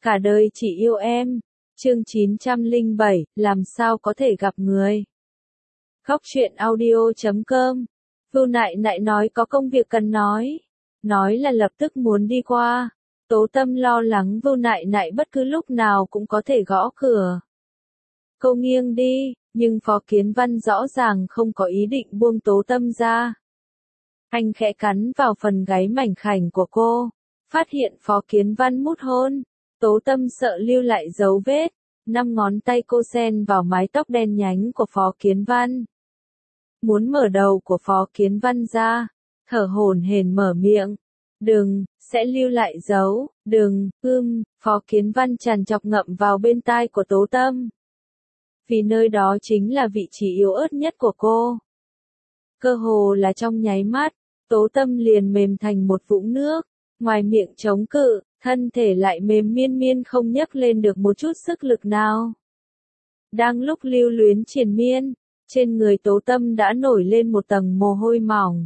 Cả đời chỉ yêu em. Chương 907, làm sao có thể gặp người. Góc truyện audio.com. Vưu Nại Nại nói có công việc cần nói là lập tức muốn đi qua. Tố Tâm lo lắng Vưu Nại Nại bất cứ lúc nào cũng có thể gõ cửa. Cô nghiêng đi, nhưng Phó Kiến Văn rõ ràng không có ý định buông Tố Tâm ra. Anh khẽ cắn vào phần gáy mảnh khảnh của cô, phát hiện Phó Kiến Văn mút hôn. Tố Tâm sợ lưu lại dấu vết, 5 ngón tay cô xen vào mái tóc đen nhánh của Phó Kiến Văn. Muốn mở đầu của Phó Kiến Văn ra, thở hổn hển mở miệng. Đừng, sẽ lưu lại dấu, đừng, Phó Kiến Văn trằn trọc ngậm vào bên tai của Tố Tâm. Vì nơi đó chính là vị trí yếu ớt nhất của cô. Cơ hồ là trong nháy mắt, Tố Tâm liền mềm thành một vũng nước, ngoài miệng chống cự, thân thể lại mềm miên miên không nhấc lên được một chút sức lực nào. Đang lúc lưu luyến triền miên, trên người Tố Tâm đã nổi lên một tầng mồ hôi mỏng.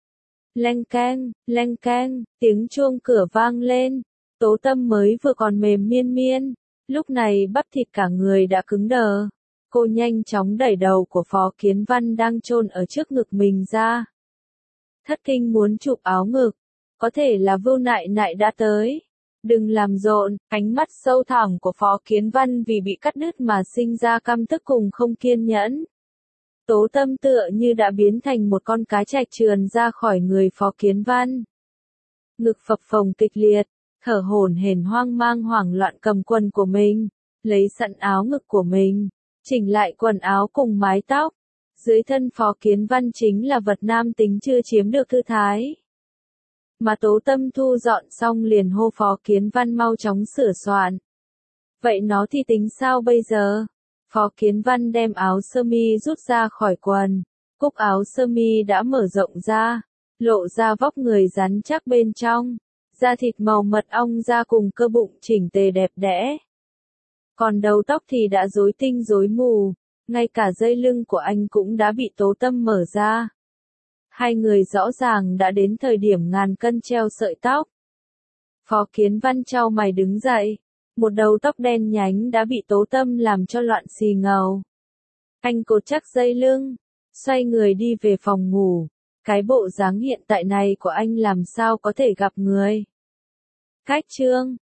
Leng keng, tiếng chuông cửa vang lên. Tố Tâm mới vừa còn mềm miên miên, lúc này bắp thịt cả người đã cứng đờ. Cô nhanh chóng đẩy đầu của Phó Kiến Văn đang chôn ở trước ngực mình ra. Thất kinh muốn chụp áo ngực, có thể là Vưu Nại Nại đã tới. Đừng làm rộn, ánh mắt sâu thẳm của Phó Kiến Văn vì bị cắt đứt mà sinh ra căm tức cùng không kiên nhẫn. Tố Tâm tựa như đã biến thành một con cá trạch trườn ra khỏi người Phó Kiến Văn. Ngực phập phồng kịch liệt, thở hổn hển hoang mang hoảng loạn cầm quần của mình, lấy sẵn áo ngực của mình, chỉnh lại quần áo cùng mái tóc. Dưới thân Phó Kiến Văn chính là vật nam tính chưa chiếm được thư thái. Mà Tố Tâm thu dọn xong liền hô Phó Kiến Văn mau chóng sửa soạn. Vậy nó thì tính sao bây giờ? Phó Kiến Văn đem áo sơ mi rút ra khỏi quần, cúc áo sơ mi đã mở rộng ra, lộ ra vóc người rắn chắc bên trong, da thịt màu mật ong ra cùng cơ bụng chỉnh tề đẹp đẽ. Còn đầu tóc thì đã rối tinh rối mù, ngay cả dây lưng của anh cũng đã bị Tố Tâm mở ra. Hai người rõ ràng đã đến thời điểm ngàn cân treo sợi tóc. Phó Kiến Văn chau mày đứng dậy, một đầu tóc đen nhánh đã bị Tố Tâm làm cho loạn xì ngầu. Anh cột chắc dây lưng, xoay người đi về phòng ngủ. Cái bộ dáng hiện tại này của anh làm sao có thể gặp người. Cách chương